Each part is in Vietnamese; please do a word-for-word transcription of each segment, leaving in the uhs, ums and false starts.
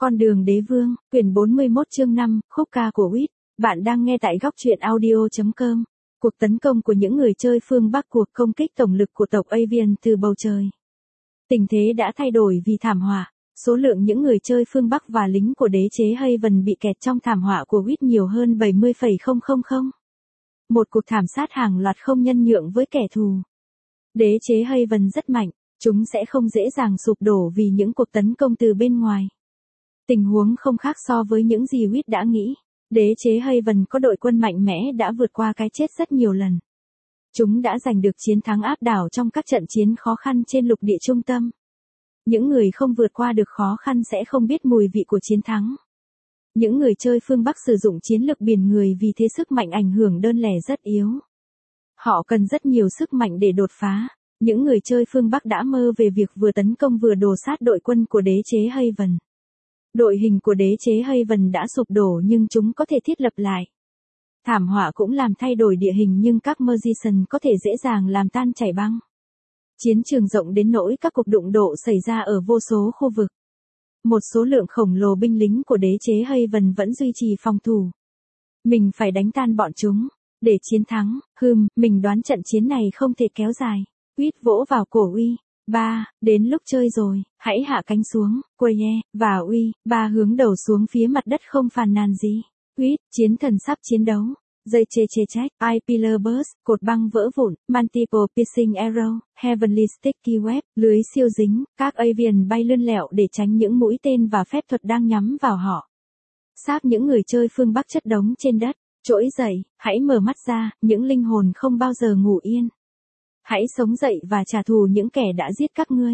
Con đường đế vương, quyển bốn mươi mốt chương năm, khúc ca của Wit. Bạn đang nghe tại góc truyện audio chấm com. Cuộc tấn công của những người chơi phương Bắc, cuộc công kích tổng lực của tộc Avian từ bầu trời. Tình thế đã thay đổi vì thảm họa. Số lượng những người chơi phương Bắc và lính của đế chế Haven bị kẹt trong thảm họa của Wit nhiều hơn bảy mươi phẩy không không không. Một cuộc thảm sát hàng loạt không nhân nhượng với kẻ thù. Đế chế Haven rất mạnh, chúng sẽ không dễ dàng sụp đổ vì những cuộc tấn công từ bên ngoài. Tình huống không khác so với những gì Wit đã nghĩ. Đế chế Haven có đội quân mạnh mẽ đã vượt qua cái chết rất nhiều lần. Chúng đã giành được chiến thắng áp đảo trong các trận chiến khó khăn trên lục địa trung tâm. Những người không vượt qua được khó khăn sẽ không biết mùi vị của chiến thắng. Những người chơi phương Bắc sử dụng chiến lược biển người vì thế sức mạnh ảnh hưởng đơn lẻ rất yếu. Họ cần rất nhiều sức mạnh để đột phá. Những người chơi phương Bắc đã mơ về việc vừa tấn công vừa đổ sát đội quân của đế chế Haven. Đội hình của đế chế Haven đã sụp đổ nhưng chúng có thể thiết lập lại. Thảm họa cũng làm thay đổi địa hình nhưng các Magician có thể dễ dàng làm tan chảy băng. Chiến trường rộng đến nỗi các cuộc đụng độ xảy ra ở vô số khu vực. Một số lượng khổng lồ binh lính của đế chế Haven vẫn duy trì phòng thủ. Mình phải đánh tan bọn chúng, để chiến thắng. Hừm, mình đoán trận chiến này không thể kéo dài. Wit vỗ vào cổ Uy. Ba, đến lúc chơi rồi, hãy hạ cánh xuống, Quaye, và Uy, ba hướng đầu xuống phía mặt đất không phàn nàn gì. Wit, chiến thần sắp chiến đấu. Dây chê chê trách, I Pillar Burst, cột băng vỡ vụn, Multiple Piercing Arrow, Heavenly Sticky Web, lưới siêu dính, các Avian bay lươn lẹo để tránh những mũi tên và phép thuật đang nhắm vào họ. Sáp những người chơi phương Bắc chất đống trên đất, trỗi dậy, hãy mở mắt ra, những linh hồn không bao giờ ngủ yên. Hãy sống dậy và trả thù những kẻ đã giết các ngươi.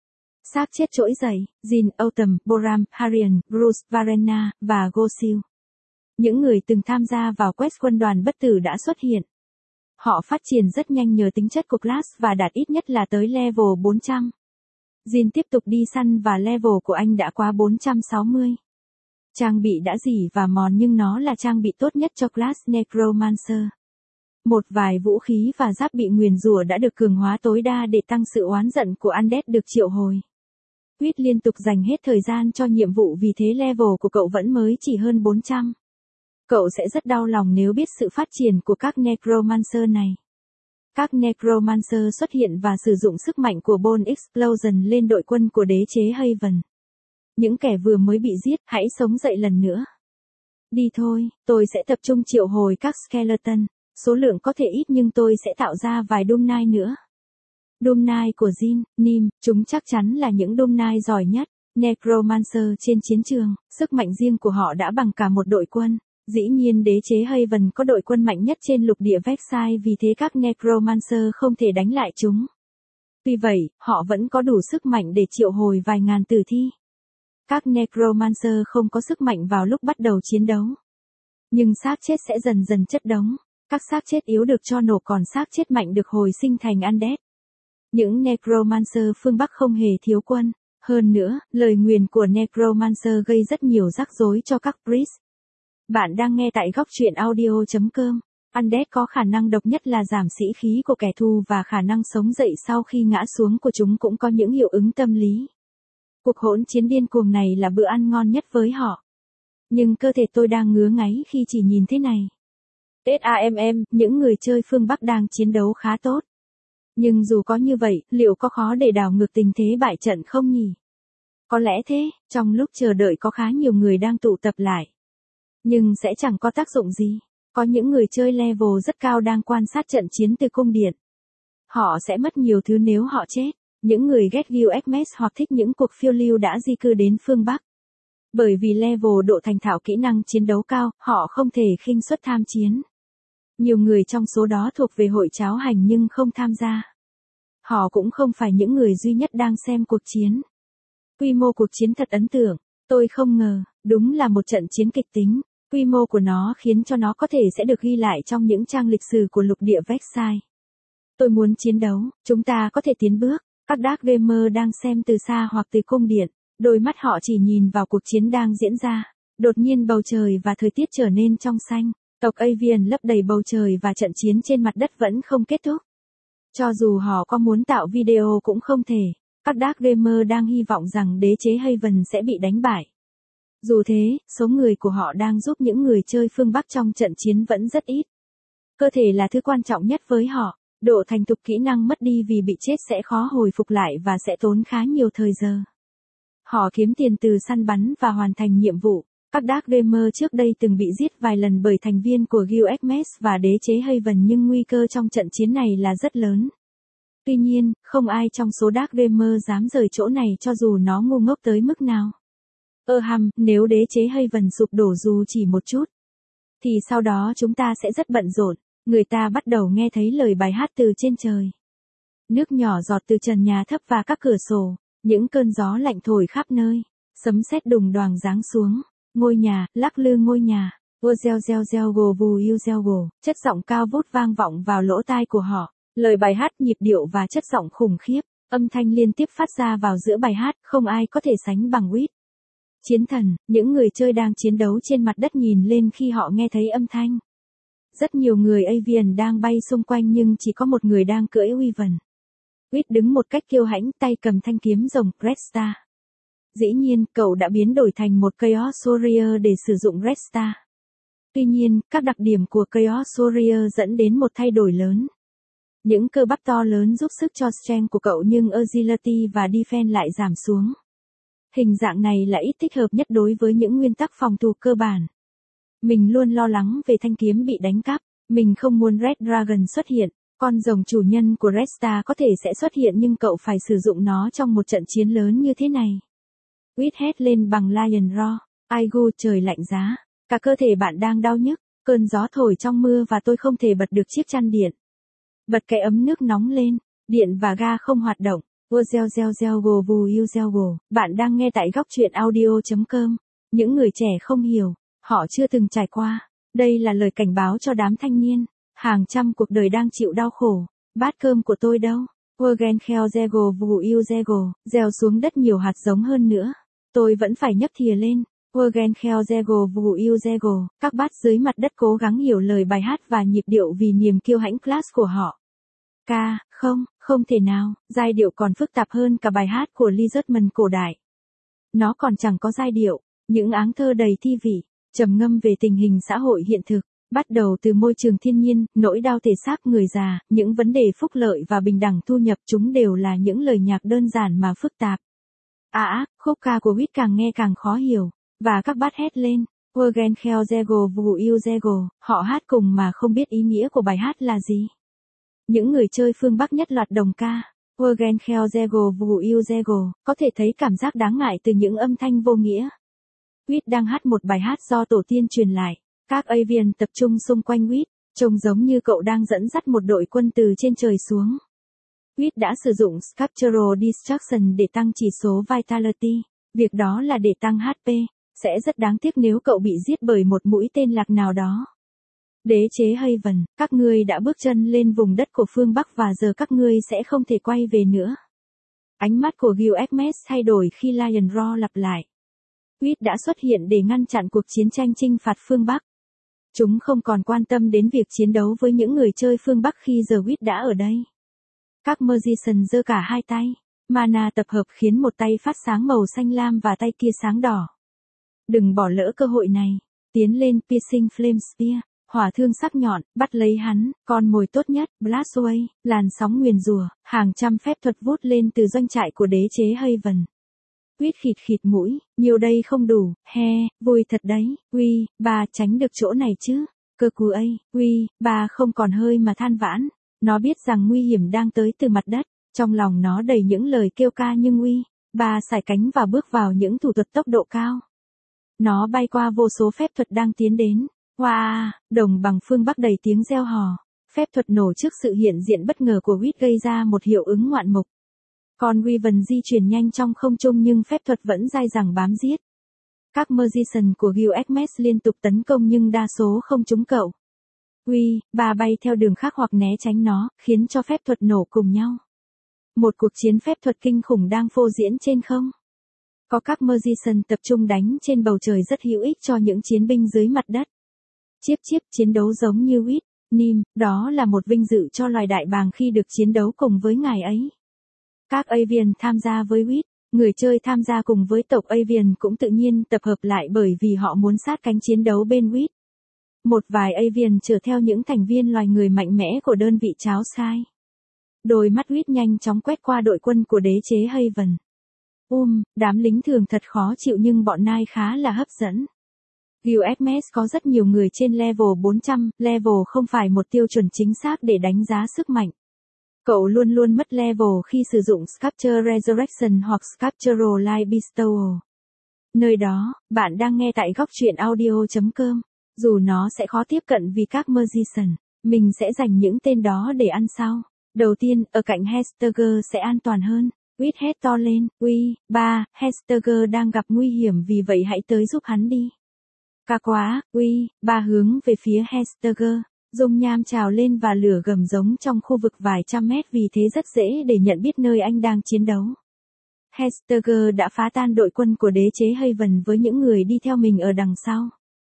Xác chết trỗi dậy, Jin, Autumn, Boram, Harian, Bruce, Varena, và Gosil. Những người từng tham gia vào quest quân đoàn bất tử đã xuất hiện. Họ phát triển rất nhanh nhờ tính chất của class và đạt ít nhất là tới level bốn trăm. Jin tiếp tục đi săn và level của anh đã quá bốn trăm sáu mươi. Trang bị đã rỉ và mòn nhưng nó là trang bị tốt nhất cho class Necromancer. Một vài vũ khí và giáp bị nguyền rủa đã được cường hóa tối đa để tăng sự oán giận của Undead được triệu hồi. Wit liên tục dành hết thời gian cho nhiệm vụ vì thế level của cậu vẫn mới chỉ hơn bốn trăm. Cậu sẽ rất đau lòng nếu biết sự phát triển của các Necromancer này. Các Necromancer xuất hiện và sử dụng sức mạnh của Bone Explosion lên đội quân của đế chế Haven. Những kẻ vừa mới bị giết, hãy sống dậy lần nữa. Đi thôi, tôi sẽ tập trung triệu hồi các Skeleton. Số lượng có thể ít nhưng tôi sẽ tạo ra vài Doom Knight nữa. Doom Knight của Jin, Nim, chúng chắc chắn là những Doom Knight giỏi nhất. Necromancer trên chiến trường, sức mạnh riêng của họ đã bằng cả một đội quân. Dĩ nhiên đế chế Haven có đội quân mạnh nhất trên lục địa Vexai vì thế các Necromancer không thể đánh lại chúng. Tuy vậy, họ vẫn có đủ sức mạnh để triệu hồi vài ngàn tử thi. Các Necromancer không có sức mạnh vào lúc bắt đầu chiến đấu. Nhưng xác chết sẽ dần dần chất đống. Các xác chết yếu được cho nổ còn xác chết mạnh được hồi sinh thành Undead. Những Necromancer phương Bắc không hề thiếu quân. Hơn nữa, lời nguyền của Necromancer gây rất nhiều rắc rối cho các priest. Bạn đang nghe tại góc truyện audio chấm com. Undead có khả năng độc nhất là giảm sĩ khí của kẻ thù và khả năng sống dậy sau khi ngã xuống của chúng cũng có những hiệu ứng tâm lý. Cuộc hỗn chiến điên cuồng này là bữa ăn ngon nhất với họ. Nhưng cơ thể tôi đang ngứa ngáy khi chỉ nhìn thế này. SAMM, những người chơi phương Bắc đang chiến đấu khá tốt. Nhưng dù có như vậy, liệu có khó để đảo ngược tình thế bại trận không nhỉ? Có lẽ thế, trong lúc chờ đợi có khá nhiều người đang tụ tập lại. Nhưng sẽ chẳng có tác dụng gì. Có những người chơi level rất cao đang quan sát trận chiến từ cung điện. Họ sẽ mất nhiều thứ nếu họ chết. Những người ghét view Xmas hoặc thích những cuộc phiêu lưu đã di cư đến phương Bắc. Bởi vì level độ thành thạo kỹ năng chiến đấu cao, họ không thể khinh suất tham chiến. Nhiều người trong số đó thuộc về hội cháo hành nhưng không tham gia. Họ cũng không phải những người duy nhất đang xem cuộc chiến. Quy mô cuộc chiến thật ấn tượng. Tôi không ngờ, đúng là một trận chiến kịch tính. Quy mô của nó khiến cho nó có thể sẽ được ghi lại trong những trang lịch sử của lục địa Vexai. Tôi muốn chiến đấu, chúng ta có thể tiến bước. Các Dark Gamer đang xem từ xa hoặc từ cung điện. Đôi mắt họ chỉ nhìn vào cuộc chiến đang diễn ra. Đột nhiên bầu trời và thời tiết trở nên trong xanh. Tộc Avian lấp đầy bầu trời và trận chiến trên mặt đất vẫn không kết thúc. Cho dù họ có muốn tạo video cũng không thể. Các Dark Gamer đang hy vọng rằng đế chế Haven sẽ bị đánh bại. Dù thế, số người của họ đang giúp những người chơi phương Bắc trong trận chiến vẫn rất ít. Cơ thể là thứ quan trọng nhất với họ, độ thành thục kỹ năng mất đi vì bị chết sẽ khó hồi phục lại và sẽ tốn khá nhiều thời giờ. Họ kiếm tiền từ săn bắn và hoàn thành nhiệm vụ. Các Dark Gamer trước đây từng bị giết vài lần bởi thành viên của Guild và đế chế Haven nhưng nguy cơ trong trận chiến này là rất lớn. Tuy nhiên, không ai trong số Dark Gamer dám rời chỗ này cho dù nó ngu ngốc tới mức nào. Ơ hăm, nếu đế chế Haven sụp đổ dù chỉ một chút, thì sau đó chúng ta sẽ rất bận rộn. Người ta bắt đầu nghe thấy lời bài hát từ trên trời. Nước nhỏ giọt từ trần nhà thấp và các cửa sổ, những cơn gió lạnh thổi khắp nơi, sấm sét đùng đoàng giáng xuống. Ngôi nhà, lắc lư ngôi nhà, vua gieo gieo gieo gồ vù yêu gieo gồ, chất giọng cao vút vang vọng vào lỗ tai của họ. Lời bài hát nhịp điệu và chất giọng khủng khiếp, âm thanh liên tiếp phát ra vào giữa bài hát, không ai có thể sánh bằng Wit. Chiến thần, những người chơi đang chiến đấu trên mặt đất nhìn lên khi họ nghe thấy âm thanh. Rất nhiều người Avian đang bay xung quanh nhưng chỉ có một người đang cưỡi Wyvern. Wit đứng một cách kiêu hãnh tay cầm thanh kiếm rồng Red Star. Dĩ nhiên, cậu đã biến đổi thành một Chaos Warrior để sử dụng Red Star. Tuy nhiên, các đặc điểm của Chaos Warrior dẫn đến một thay đổi lớn. Những cơ bắp to lớn giúp sức cho strength của cậu nhưng agility và defense lại giảm xuống. Hình dạng này là ít thích hợp nhất đối với những nguyên tắc phòng thủ cơ bản. Mình luôn lo lắng về thanh kiếm bị đánh cắp. Mình không muốn Red Dragon xuất hiện. Con rồng chủ nhân của Red Star có thể sẽ xuất hiện nhưng cậu phải sử dụng nó trong một trận chiến lớn như thế này. Wit hét lên bằng Lion Roar. Aigu, trời lạnh giá. Cả cơ thể bạn đang đau nhức. Cơn gió thổi trong mưa và tôi không thể bật được chiếc chăn điện. Bật cái ấm nước nóng lên. Điện và ga không hoạt động. Vua gieo gieo gieo gồ vù yêu gieo gồ. Bạn đang nghe tại góc truyện audio chấm com. Những người trẻ không hiểu. Họ chưa từng trải qua. Đây là lời cảnh báo cho đám thanh niên. Hàng trăm cuộc đời đang chịu đau khổ. Bát cơm của tôi đâu? Worgen kheo zego vù yêu zego. Gieo xuống đất nhiều hạt giống hơn nữa. Tôi vẫn phải nhấc thìa lên. Worgen kheo zego vù yêu zego. Các bát dưới mặt đất cố gắng hiểu lời bài hát và nhịp điệu vì niềm kiêu hãnh class của họ. Ca, không, không thể nào. Giai điệu còn phức tạp hơn cả bài hát của Lizardman cổ đại. Nó còn chẳng có giai điệu. Những áng thơ đầy thi vị. Trầm ngâm về tình hình xã hội hiện thực. Bắt đầu từ môi trường thiên nhiên, nỗi đau thể xác người già, những vấn đề phúc lợi và bình đẳng thu nhập, chúng đều là những lời nhạc đơn giản mà phức tạp. À á, khúc ca của Wit càng nghe càng khó hiểu, và các bát hét lên, Worgen kheo zego vù yêu zego, họ hát cùng mà không biết ý nghĩa của bài hát là gì. Những người chơi phương Bắc nhất loạt đồng ca, Worgen kheo zego vù yêu zego, có thể thấy cảm giác đáng ngại từ những âm thanh vô nghĩa. Wit đang hát một bài hát do tổ tiên truyền lại. Các Avian tập trung xung quanh Wit, trông giống như cậu đang dẫn dắt một đội quân từ trên trời xuống. Wit đã sử dụng Sculptural Destruction để tăng chỉ số Vitality. Việc đó là để tăng hát pê. Sẽ rất đáng tiếc nếu cậu bị giết bởi một mũi tên lạc nào đó. Đế chế Haven, các ngươi đã bước chân lên vùng đất của phương Bắc và giờ các ngươi sẽ không thể quay về nữa. Ánh mắt của Guild thay đổi khi Lion Roar lặp lại. Wit đã xuất hiện để ngăn chặn cuộc chiến tranh chinh phạt phương Bắc. Chúng không còn quan tâm đến việc chiến đấu với những người chơi phương Bắc khi giờ Wit đã ở đây. Các Magician giơ cả hai tay. Mana tập hợp khiến một tay phát sáng màu xanh lam và tay kia sáng đỏ. Đừng bỏ lỡ cơ hội này. Tiến lên Piercing Flame Spear. Hỏa thương sắc nhọn, bắt lấy hắn, con mồi tốt nhất, Blast Away, làn sóng nguyền rủa, hàng trăm phép thuật vút lên từ doanh trại của đế chế Haven. Wit khịt khịt mũi, nhiều đây không đủ, he, vui thật đấy, uy, bà tránh được chỗ này chứ, cơ cú ấy, uy, bà không còn hơi mà than vãn, nó biết rằng nguy hiểm đang tới từ mặt đất, trong lòng nó đầy những lời kêu ca nhưng uy, bà sải cánh và bước vào những thủ thuật tốc độ cao. Nó bay qua vô số phép thuật đang tiến đến, wow, đồng bằng phương Bắc đầy tiếng reo hò, phép thuật nổ trước sự hiện diện bất ngờ của Wit gây ra một hiệu ứng ngoạn mục. Con Wyvern di chuyển nhanh trong không trung nhưng phép thuật vẫn dai dẳng bám giết. Các Magician của Guild liên tục tấn công nhưng đa số không trúng cậu. Uy, bà bay theo đường khác hoặc né tránh nó, khiến cho phép thuật nổ cùng nhau. Một cuộc chiến phép thuật kinh khủng đang phô diễn trên không. Có các Magician tập trung đánh trên bầu trời rất hữu ích cho những chiến binh dưới mặt đất. Chiếp chiếp chiến đấu giống như Wit, Nim, đó là một vinh dự cho loài đại bàng khi được chiến đấu cùng với ngài ấy. Các Avian tham gia với Wit, Người chơi tham gia cùng với tộc Avian cũng tự nhiên tập hợp lại bởi vì họ muốn sát cánh chiến đấu bên Wit. Một vài Avian chở theo những thành viên loài người mạnh mẽ của đơn vị cháo sai. Đôi mắt Wit nhanh chóng quét qua đội quân của đế chế Haven. Um, đám lính thường thật khó chịu nhưng bọn Nai khá là hấp dẫn. Guildmates có rất nhiều người trên level bốn trăm, level không phải một tiêu chuẩn chính xác để đánh giá sức mạnh. Cậu luôn luôn mất level khi sử dụng Sculpture Resurrection hoặc Sculptural Light Bestowal. Nơi đó, bạn đang nghe tại góc truyện audio chấm com. Dù nó sẽ khó tiếp cận vì các Magician, mình sẽ dành những tên đó để ăn sau. Đầu tiên, ở cạnh Hestager sẽ an toàn hơn. Wit hét to lên, uy, ba, Hestager đang gặp nguy hiểm vì vậy hãy tới giúp hắn đi. Ca quá, uy, ba hướng về phía Hestager. Dung nham trào lên và lửa gầm giống trong khu vực vài trăm mét vì thế rất dễ để nhận biết nơi anh đang chiến đấu. Hestager đã phá tan đội quân của đế chế Haven với những người đi theo mình ở đằng sau.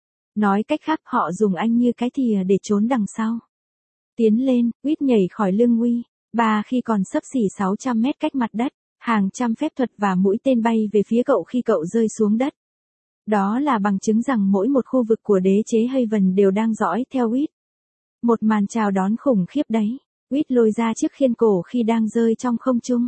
Nói cách khác họ dùng anh như cái thìa để trốn đằng sau. Tiến lên, Wit nhảy khỏi lưng Uy, ba khi còn xấp xỉ sáu trăm mét cách mặt đất, hàng trăm phép thuật và mũi tên bay về phía cậu khi cậu rơi xuống đất. Đó là bằng chứng rằng mỗi một khu vực của đế chế Haven đều đang dõi theo Wit. Một màn chào đón khủng khiếp đấy. Wit lôi ra chiếc khiên cổ khi đang rơi trong không trung.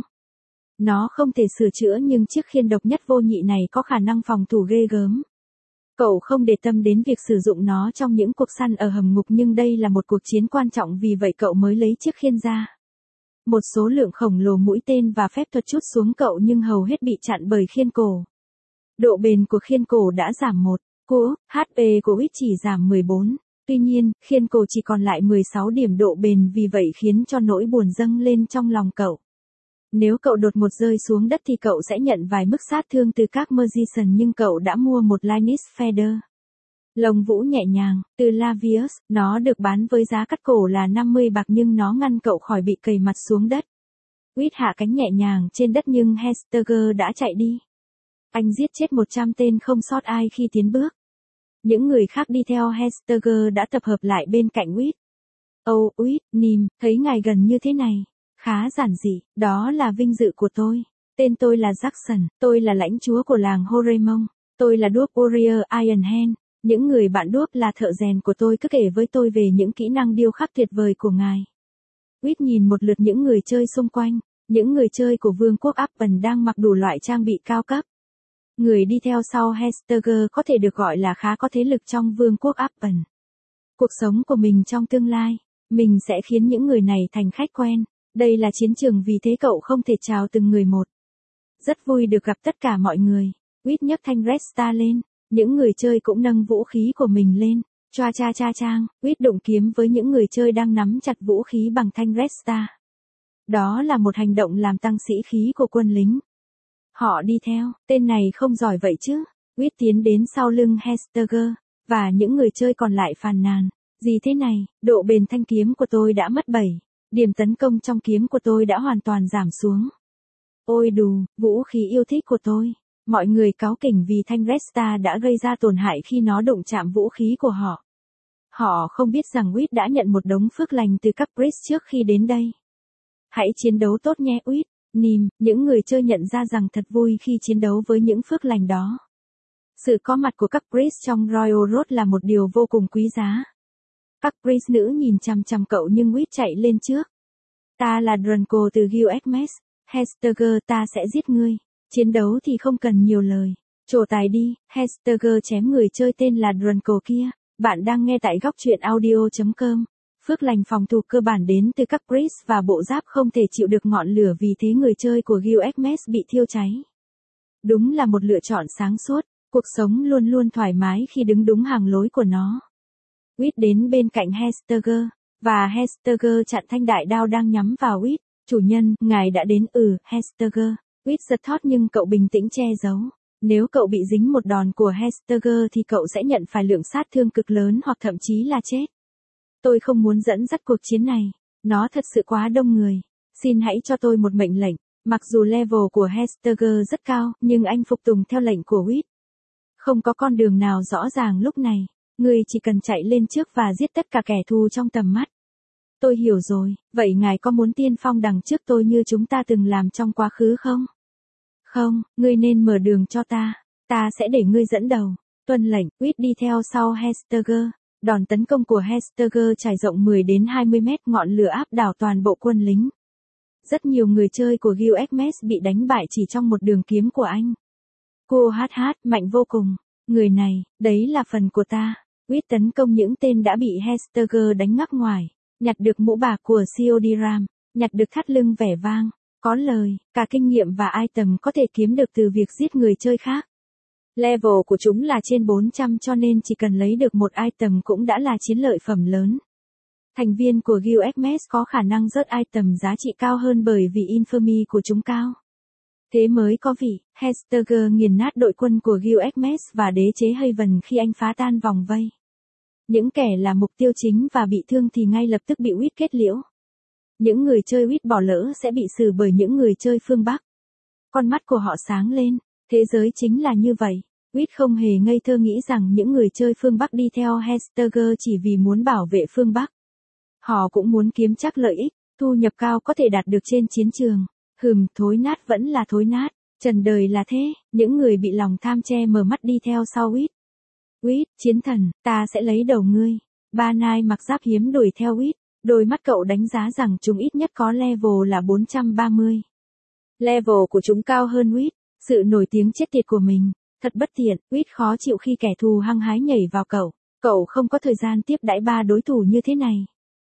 Nó không thể sửa chữa nhưng chiếc khiên độc nhất vô nhị này có khả năng phòng thủ ghê gớm. Cậu không để tâm đến việc sử dụng nó trong những cuộc săn ở hầm ngục nhưng đây là một cuộc chiến quan trọng vì vậy cậu mới lấy chiếc khiên ra. Một số lượng khổng lồ mũi tên và phép thuật trút xuống cậu nhưng hầu hết bị chặn bởi khiên cổ. Độ bền của khiên cổ đã giảm một, cú, hát pê của Wit chỉ giảm mười bốn. Tuy nhiên, khiên cổ chỉ còn lại mười sáu điểm độ bền vì vậy khiến cho nỗi buồn dâng lên trong lòng cậu. Nếu cậu đột ngột rơi xuống đất thì cậu sẽ nhận vài mức sát thương từ các Magician nhưng cậu đã mua một Linus Feather. Lông vũ nhẹ nhàng, từ Lavius, nó được bán với giá cắt cổ là năm mươi bạc nhưng nó ngăn cậu khỏi bị cầy mặt xuống đất. Wit hạ cánh nhẹ nhàng trên đất nhưng Hestager đã chạy đi. Anh giết chết một trăm tên không sót ai khi tiến bước. Những người khác đi theo Hestager đã tập hợp lại bên cạnh Wit. Âu, oh, Wit, Nim, thấy ngài gần như thế này. Khá giản dị, đó là vinh dự của tôi. Tên tôi là Jackson, tôi là lãnh chúa của làng Horemon. Tôi là đuốc Warrior Ironhand. Những người bạn đuốc là thợ rèn của tôi cứ kể với tôi về những kỹ năng điêu khắc tuyệt vời của ngài. Wit nhìn một lượt những người chơi xung quanh. Những người chơi của vương quốc Appen đang mặc đủ loại trang bị cao cấp. Người đi theo sau Hestager có thể được gọi là khá có thế lực trong vương quốc Appen. Cuộc sống của mình trong tương lai, mình sẽ khiến những người này thành khách quen. Đây là chiến trường vì thế cậu không thể chào từng người một. Rất vui được gặp tất cả mọi người. Wit nhấc thanh Red Star lên. Những người chơi cũng nâng vũ khí của mình lên. Choa cha cha chang, Wit đụng kiếm với những người chơi đang nắm chặt vũ khí bằng thanh Red Star. Đó là một hành động làm tăng sĩ khí của quân lính. Họ đi theo, tên này không giỏi vậy chứ. Wit tiến đến sau lưng Hestager, và những người chơi còn lại phàn nàn. Gì thế này, độ bền thanh kiếm của tôi đã mất bảy. Điểm tấn công trong kiếm của tôi đã hoàn toàn giảm xuống. Ôi đù, vũ khí yêu thích của tôi. Mọi người cáu kỉnh vì thanh Red Star đã gây ra tổn hại khi nó đụng chạm vũ khí của họ. Họ không biết rằng Wit đã nhận một đống phước lành từ các priest trước khi đến đây. Hãy chiến đấu tốt nhé Wit, Nim, những người chơi nhận ra rằng thật vui khi chiến đấu với những phước lành đó. Sự có mặt của các priest trong Royal Road là một điều vô cùng quý giá. Các priest nữ nhìn chằm chằm cậu nhưng Wit chạy lên trước. Ta là Drunko từ Guildmates, Hestager ta sẽ giết ngươi. Chiến đấu thì không cần nhiều lời. Trổ tài đi, Hestager chém người chơi tên là Drunko kia. Bạn đang nghe tại góc truyện audio chấm com. Phước lành phòng thủ cơ bản đến từ các priest và bộ giáp không thể chịu được ngọn lửa vì thế người chơi của Guildmates bị thiêu cháy. Đúng là một lựa chọn sáng suốt, cuộc sống luôn luôn thoải mái khi đứng đúng hàng lối của nó. Wit đến bên cạnh Hestager, và Hestager chặn thanh đại đao đang nhắm vào Wit. Chủ nhân, ngài đã đến ừ, Hestager. Wit giật thót nhưng cậu bình tĩnh che giấu. Nếu cậu bị dính một đòn của Hestager thì cậu sẽ nhận phải lượng sát thương cực lớn hoặc thậm chí là chết. Tôi không muốn dẫn dắt cuộc chiến này. Nó thật sự quá đông người. Xin hãy cho tôi một mệnh lệnh. Mặc dù level của Hestager rất cao, nhưng anh phục tùng theo lệnh của Wit. Không có con đường nào rõ ràng lúc này. Ngươi chỉ cần chạy lên trước và giết tất cả kẻ thù trong tầm mắt. Tôi hiểu rồi, vậy ngài có muốn tiên phong đằng trước tôi như chúng ta từng làm trong quá khứ không? Không, ngươi nên mở đường cho ta. Ta sẽ để ngươi dẫn đầu. Tuân lệnh, Reed đi theo sau Hestager. Đòn tấn công của Hestager trải rộng mười đến hai mươi mét, ngọn lửa áp đảo toàn bộ quân lính. Rất nhiều người chơi của Gilgamesh bị đánh bại chỉ trong một đường kiếm của anh. Cô hát hát, mạnh vô cùng. Người này, đấy là phần của ta. Reed tấn công những tên đã bị Hestager đánh ngắc ngoài. Nhặt được mũ bạc của Siodiram. Nhặt được thắt lưng vẻ vang. Có lời, cả kinh nghiệm và item có thể kiếm được từ việc giết người chơi khác. Level của chúng là trên bốn trăm cho nên chỉ cần lấy được một item cũng đã là chiến lợi phẩm lớn. Thành viên của Gilgamesh có khả năng rớt item giá trị cao hơn bởi vì infamy của chúng cao. Thế mới có vị, Hestager nghiền nát đội quân của Gilgamesh và đế chế Haven khi anh phá tan vòng vây. Những kẻ là mục tiêu chính và bị thương thì ngay lập tức bị Reed kết liễu. Những người chơi Reed bỏ lỡ sẽ bị xử bởi những người chơi phương Bắc. Con mắt của họ sáng lên, thế giới chính là như vậy. Reed không hề ngây thơ nghĩ rằng những người chơi phương Bắc đi theo Hestager chỉ vì muốn bảo vệ phương Bắc. Họ cũng muốn kiếm chắc lợi ích, thu nhập cao có thể đạt được trên chiến trường. Hừm, thối nát vẫn là thối nát, trần đời là thế, những người bị lòng tham che mờ mắt đi theo sau Reed. Reed, chiến thần, ta sẽ lấy đầu ngươi. Ba Nai mặc giáp hiếm đuổi theo Reed, đôi mắt cậu đánh giá rằng chúng ít nhất có level là bốn trăm ba mươi. Level của chúng cao hơn Reed, sự nổi tiếng chết tiệt của mình, thật bất tiện, Reed khó chịu khi kẻ thù hăng hái nhảy vào cậu, cậu không có thời gian tiếp đãi ba đối thủ như thế này.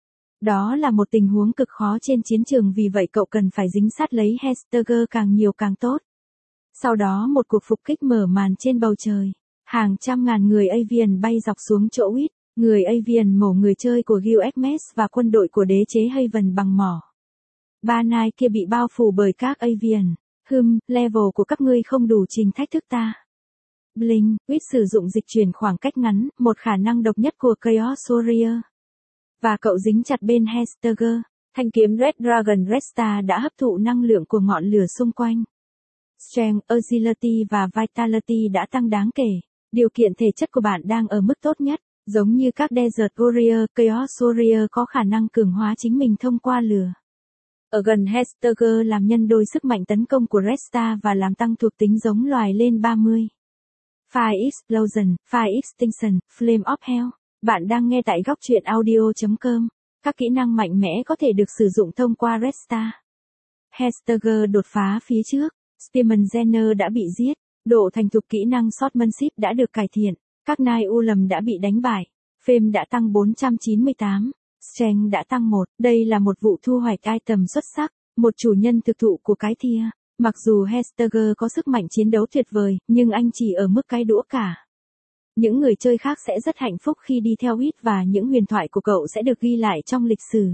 Đó là một tình huống cực khó trên chiến trường vì vậy cậu cần phải dính sát lấy Hestager càng nhiều càng tốt. Sau đó một cuộc phục kích mở màn trên bầu trời. Hàng trăm ngàn người Avian bay dọc xuống chỗ Reed. Người Avian mổ người chơi của Gilgamesh và quân đội của đế chế Haven bằng mỏ. Ba Nai kia bị bao phủ bởi các Avian. Hừm, level của các ngươi không đủ trình thách thức ta. Blink, Reed sử dụng dịch chuyển khoảng cách ngắn, một khả năng độc nhất của Chaos Warrior. Và cậu dính chặt bên Hestager. Thanh kiếm Red Dragon Resta đã hấp thụ năng lượng của ngọn lửa xung quanh. Strength, Agility và Vitality đã tăng đáng kể. Điều kiện thể chất của bạn đang ở mức tốt nhất. Giống như các Desert Warrior, Chaos Warrior có khả năng cường hóa chính mình thông qua lửa. Ở gần Hestager làm nhân đôi sức mạnh tấn công của Resta và làm tăng thuộc tính giống loài lên ba mươi. Fire Explosion, Fire Extinction, Flame of Hell. Bạn đang nghe tại góc truyện audio chấm com. Các kỹ năng mạnh mẽ có thể được sử dụng thông qua Resta. Hestager đột phá phía trước. Spearman Jenner đã bị giết. Độ thành thục kỹ năng Swordsmanship đã được cải thiện. Các Nai Ulam đã bị đánh bại. Fame đã tăng bốn trăm chín mươi tám. Strength đã tăng một. Đây là một vụ thu hoạch item xuất sắc. Một chủ nhân thực thụ của cái thia. Mặc dù Hestager có sức mạnh chiến đấu tuyệt vời, nhưng anh chỉ ở mức cái đũa cả. Những người chơi khác sẽ rất hạnh phúc khi đi theo Reed và những huyền thoại của cậu sẽ được ghi lại trong lịch sử.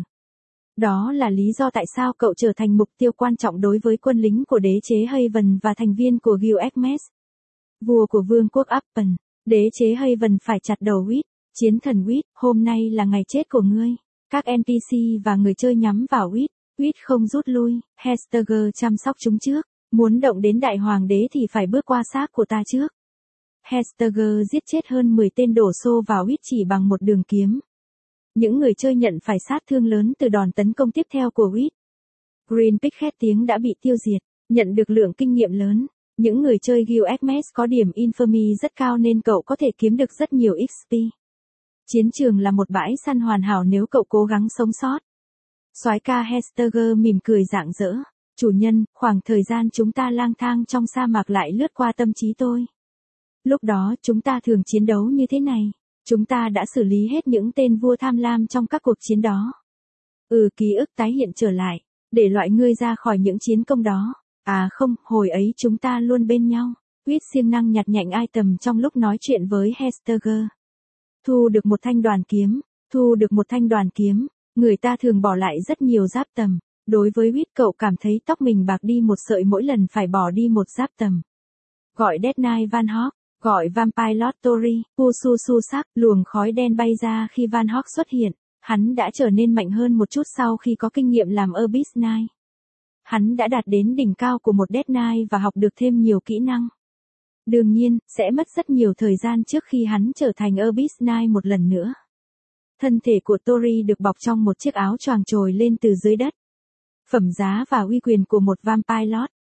Đó là lý do tại sao cậu trở thành mục tiêu quan trọng đối với quân lính của đế chế Haven và thành viên của Gilgamesh. Vua của vương quốc Appen, đế chế Haven phải chặt đầu Reed. Chiến thần Reed, hôm nay là ngày chết của ngươi. Các en pê xê và người chơi nhắm vào Reed. Reed không rút lui, Hestager chăm sóc chúng trước. Muốn động đến đại hoàng đế thì phải bước qua xác của ta trước. Hestager giết chết hơn mười tên đổ xô vào Reed chỉ bằng một đường kiếm. Những người chơi nhận phải sát thương lớn từ đòn tấn công tiếp theo của Reed. Green Picket tiếng đã bị tiêu diệt, nhận được lượng kinh nghiệm lớn. Những người chơi Gilgamesh có điểm infamy rất cao nên cậu có thể kiếm được rất nhiều ích pê. Chiến trường là một bãi săn hoàn hảo nếu cậu cố gắng sống sót. Soái ca Hestager mỉm cười rạng rỡ. Chủ nhân, khoảng thời gian chúng ta lang thang trong sa mạc lại lướt qua tâm trí tôi. Lúc đó chúng ta thường chiến đấu như thế này. Chúng ta đã xử lý hết những tên vua tham lam trong các cuộc chiến đó. Ừ, ký ức tái hiện trở lại. Để loại ngươi ra khỏi những chiến công đó. À không, hồi ấy chúng ta luôn bên nhau. Reed siêng năng nhặt nhạnh item trong lúc nói chuyện với Hestager. Thu được một thanh đoàn kiếm. Thu được một thanh đoàn kiếm. Người ta thường bỏ lại rất nhiều giáp tầm. Đối với Reed cậu cảm thấy tóc mình bạc đi một sợi mỗi lần phải bỏ đi một giáp tầm. Gọi Dead Knight Van Hawk. Gọi Vampire Lord Tori, Pusu Su sắc, luồng khói đen bay ra khi Van Hawk xuất hiện. Hắn đã trở nên mạnh hơn một chút sau khi có kinh nghiệm làm Abyss Knight. Hắn đã đạt đến đỉnh cao của một Dead Knight và học được thêm nhiều kỹ năng. Đương nhiên, sẽ mất rất nhiều thời gian trước khi hắn trở thành Abyss Knight một lần nữa. Thân thể của Tori được bọc trong một chiếc áo choàng trồi lên từ dưới đất. Phẩm giá và uy quyền của một Vampire Lord.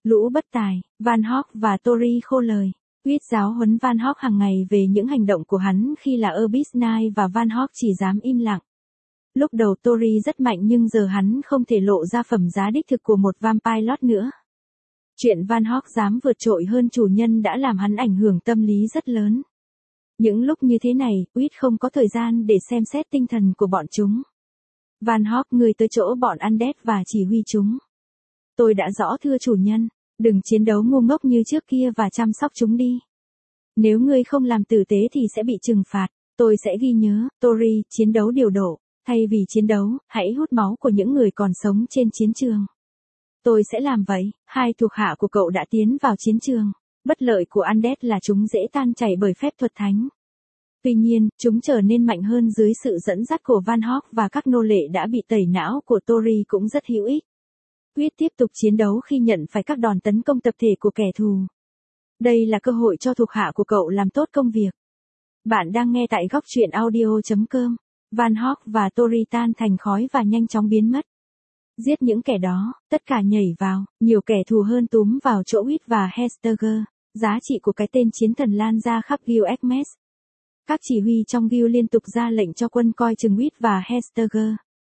Lũ bất tài, Van Hawk và Tori khô lời. Huyết giáo huấn Van Hawk hàng ngày về những hành động của hắn khi là Abyss Knight và Van Hawk chỉ dám im lặng. Lúc đầu Tori rất mạnh nhưng giờ hắn không thể lộ ra phẩm giá đích thực của một Vampire Lord nữa. Chuyện Van Hawk dám vượt trội hơn chủ nhân đã làm hắn ảnh hưởng tâm lý rất lớn. Những lúc như thế này, Huyết không có thời gian để xem xét tinh thần của bọn chúng. Van Hawk, người tới chỗ bọn Undead và chỉ huy chúng. Tôi đã rõ thưa chủ nhân, đừng chiến đấu ngu ngốc như trước kia và chăm sóc chúng đi. Nếu ngươi không làm tử tế thì sẽ bị trừng phạt, tôi sẽ ghi nhớ. Tori, chiến đấu điều độ, thay vì chiến đấu, hãy hút máu của những người còn sống trên chiến trường. Tôi sẽ làm vậy. Hai thuộc hạ của cậu đã tiến vào chiến trường. Bất lợi của Undead là chúng dễ tan chảy bởi phép thuật thánh. Tuy nhiên, chúng trở nên mạnh hơn dưới sự dẫn dắt của Van Hawk và các nô lệ đã bị tẩy não của Tori cũng rất hữu ích. Huyết tiếp tục chiến đấu khi nhận phải các đòn tấn công tập thể của kẻ thù. Đây là cơ hội cho thuộc hạ của cậu làm tốt công việc. Bạn đang nghe tại góc truyện audio chấm com. Van Hawk và Tori tan thành khói và nhanh chóng biến mất. Giết những kẻ đó, tất cả nhảy vào, nhiều kẻ thù hơn túm vào chỗ Huyết và Hestager. Giá trị của cái tên chiến thần lan ra khắp Gilgamesh. Các chỉ huy trong Gil liên tục ra lệnh cho quân coi chừng Huyết và Hestager.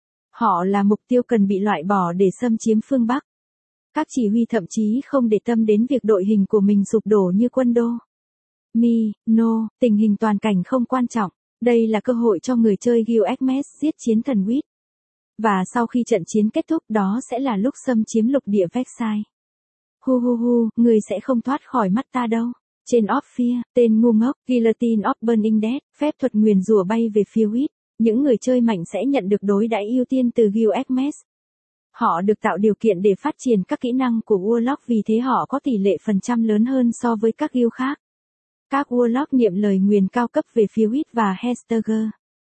Họ là mục tiêu cần bị loại bỏ để xâm chiếm phương Bắc. Các chỉ huy thậm chí không để tâm đến việc đội hình của mình sụp đổ như quân đô. Mi, no, tình hình toàn cảnh không quan trọng. Đây là cơ hội cho người chơi Gilgamesh giết chiến thần Huyết. Và sau khi trận chiến kết thúc đó sẽ là lúc xâm chiếm lục địa Vexai. Hu hu hu, người sẽ không thoát khỏi mắt ta đâu. Trên Ophir, tên ngu ngốc, Guillotine of Burning Dead, phép thuật nguyền rủa bay về phía Huyết. Những người chơi mạnh sẽ nhận được đối đãi ưu tiên từ Gilgamesh. Họ được tạo điều kiện để phát triển các kỹ năng của Warlock vì thế họ có tỷ lệ phần trăm lớn hơn so với các guild khác. Các Warlock niệm lời nguyền cao cấp về phía Huyết và Hestager.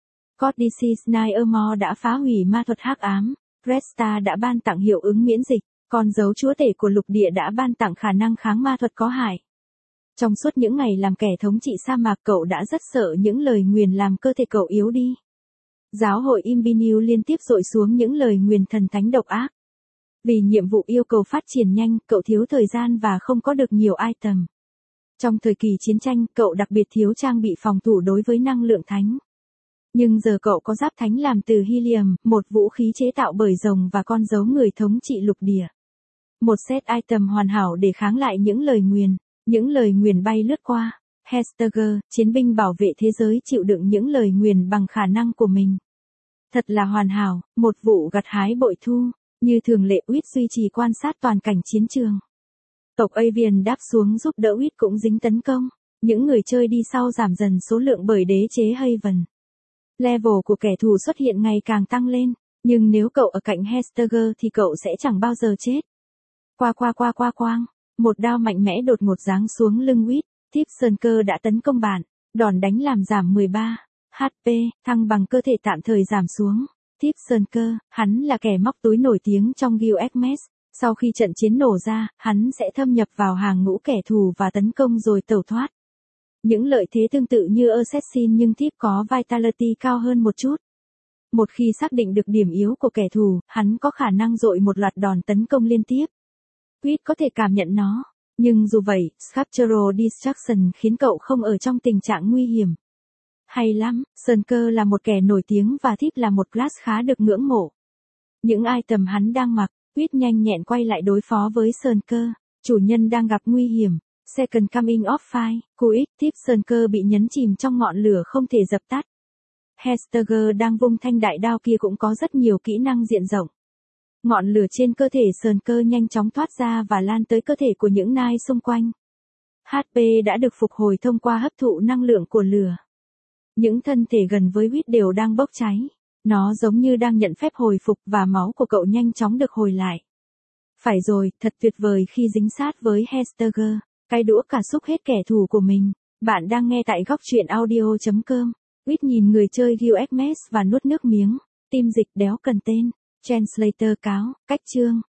Codices Niemore đã phá hủy ma thuật hắc ám. Resta đã ban tặng hiệu ứng miễn dịch. Con dấu chúa tể của lục địa đã ban tặng khả năng kháng ma thuật có hại. Trong suốt những ngày làm kẻ thống trị sa mạc cậu đã rất sợ những lời nguyền làm cơ thể cậu yếu đi. Giáo hội Imbinil liên tiếp dội xuống những lời nguyền thần thánh độc ác. Vì nhiệm vụ yêu cầu phát triển nhanh, cậu thiếu thời gian và không có được nhiều item. Trong thời kỳ chiến tranh, cậu đặc biệt thiếu trang bị phòng thủ đối với năng lượng thánh. Nhưng giờ cậu có giáp thánh làm từ helium, một vũ khí chế tạo bởi rồng và con dấu người thống trị lục địa. Một set item hoàn hảo để kháng lại những lời nguyền. Những lời nguyền bay lướt qua. Hestager, chiến binh bảo vệ thế giới chịu đựng những lời nguyền bằng khả năng của mình. Thật là hoàn hảo, một vụ gặt hái bội thu. Như thường lệ Huyết duy trì quan sát toàn cảnh chiến trường. Tộc Avian đáp xuống giúp đỡ Huyết cũng dính tấn công. Những người chơi đi sau giảm dần số lượng bởi đế chế Haven. Level của kẻ thù xuất hiện ngày càng tăng lên. Nhưng nếu cậu ở cạnh Hestager thì cậu sẽ chẳng bao giờ chết. Qua qua qua qua quang. Một đao mạnh mẽ đột ngột giáng xuống lưng Huyết. Thiếp Sơn Cơ đã tấn công bạn. Đòn đánh làm giảm mười ba hát pê, thăng bằng cơ thể tạm thời giảm xuống. Thiếp Sơn Cơ, hắn là kẻ móc túi nổi tiếng trong Gilgamesh. Sau khi trận chiến nổ ra, hắn sẽ thâm nhập vào hàng ngũ kẻ thù và tấn công rồi tẩu thoát. Những lợi thế tương tự như Assassin nhưng Thiếp có Vitality cao hơn một chút. Một khi xác định được điểm yếu của kẻ thù, hắn có khả năng dội một loạt đòn tấn công liên tiếp. Huyết có thể cảm nhận nó. Nhưng dù vậy, Sculptural Destruction khiến cậu không ở trong tình trạng nguy hiểm. Hay lắm, Sơn Cơ là một kẻ nổi tiếng và Thiếp là một class khá được ngưỡng mộ. Những item hắn đang mặc, Huyết nhanh nhẹn quay lại đối phó với Sơn Cơ. Chủ nhân đang gặp nguy hiểm. Second Coming of Fire, Cuix, Thiếp Sơn Cơ bị nhấn chìm trong ngọn lửa không thể dập tắt. Hestager đang vung thanh đại đao kia cũng có rất nhiều kỹ năng diện rộng. Ngọn lửa trên cơ thể Sơn Cơ nhanh chóng thoát ra và lan tới cơ thể của những nai xung quanh. hát pê đã được phục hồi thông qua hấp thụ năng lượng của lửa. Những thân thể gần với Huyết đều đang bốc cháy. Nó giống như đang nhận phép hồi phục và máu của cậu nhanh chóng được hồi lại. Phải rồi, thật tuyệt vời khi dính sát với Hestager. Cái đũa cả xúc hết kẻ thù của mình. Bạn đang nghe tại góc truyện audio chấm com. Huyết nhìn người chơi Gilgamesh và nuốt nước miếng. Tim dịch đéo cần tên. Translator cáo, cách chương.